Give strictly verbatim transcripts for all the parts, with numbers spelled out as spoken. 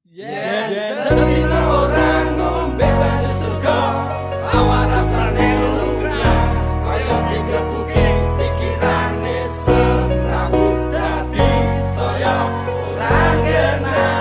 Yen sedina orang ngombe banyu surga, awak rasane lumrah kaya digrebuki pikirane semrawut dadi saya ora genah.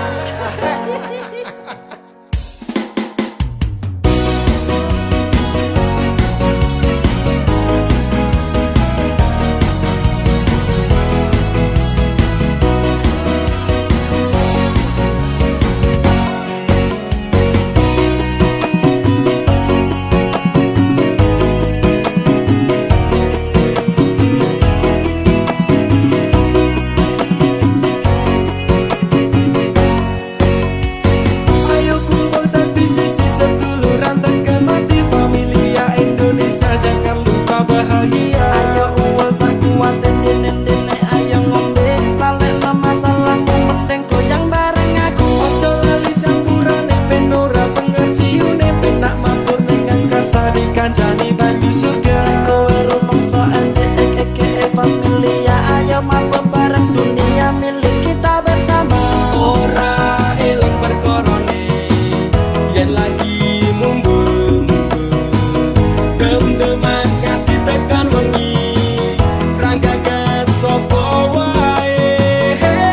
Kancani banyu surga kowe rumangsa ende eke familia ayo mabuk bareng dunia milik kita bersama. Ora eling perkorone yen lagi mumbu dem-deman kasih tekan wengi ranggagas sapa wae.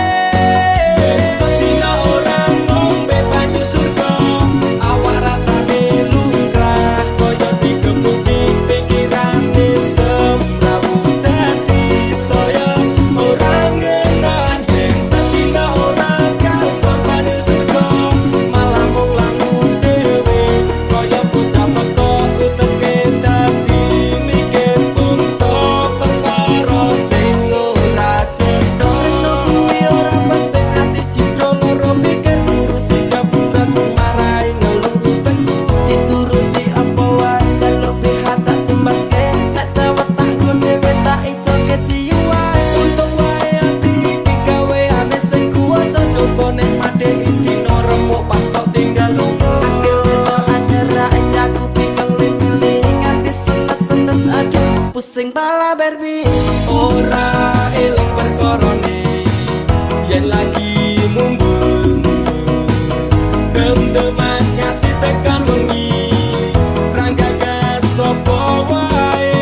Sedina orang ngombe banyu surga awak rasane lumrah kaya digebuki pikirane semrawut dadi saya orang genah. Yen sedina orang kalbon banyu surga malah mung langu dhewe kaya bocah pekok uteke dadi mikir bangsa perkara sing ora cetha. Tresno kuwi ora penting ati citra loro mikir ngurusi kaburanmu marai ngeluh utekku dituruti apa wae kalau pihak tak tumbaske tak cawet tak gon dhewe tak iso keciyu wae untung wae ati iki gaweane sing kuwasa coba nek made ijino remuk pas tok tinggal lunga akeh wedok anyar ya aku bingung milih nganti senet-senet aduh pusing pala Barbie. Ora eling perkorone yen lagi mumbung dem-deman ngasih tekan wengi ranggagas sapa wae.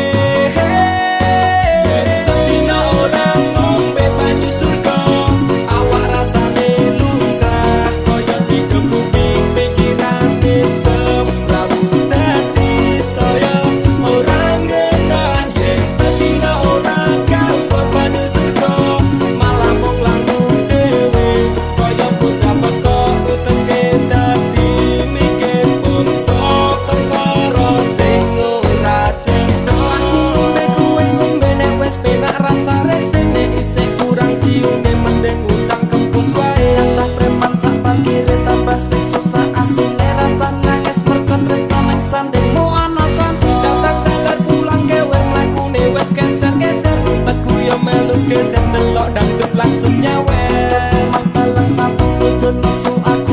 Yen sedina orang ngombe banyu surga awak rasane lumrah kaya digebuki pikirane semrawut dadi saya orang genah. Yen sedina orang kalbon banyu surga malah mung langu dhewe kaya bocah pekok uteke dadi mikir bangsa perkara sing ora cetha. Ngombe kuwe ngombe nek wis penak rasa resene isih kurang ciune mending utang kempus wae kata preman sak parkire tambah sing susah asune rasa nangis mergo tresno ning sandingmu ana kanca datang dalan pulang kewe mlakune wis geser-geser rumpetku yo melu geser delok dangdut langsung nyawer balang sapu bojo nesu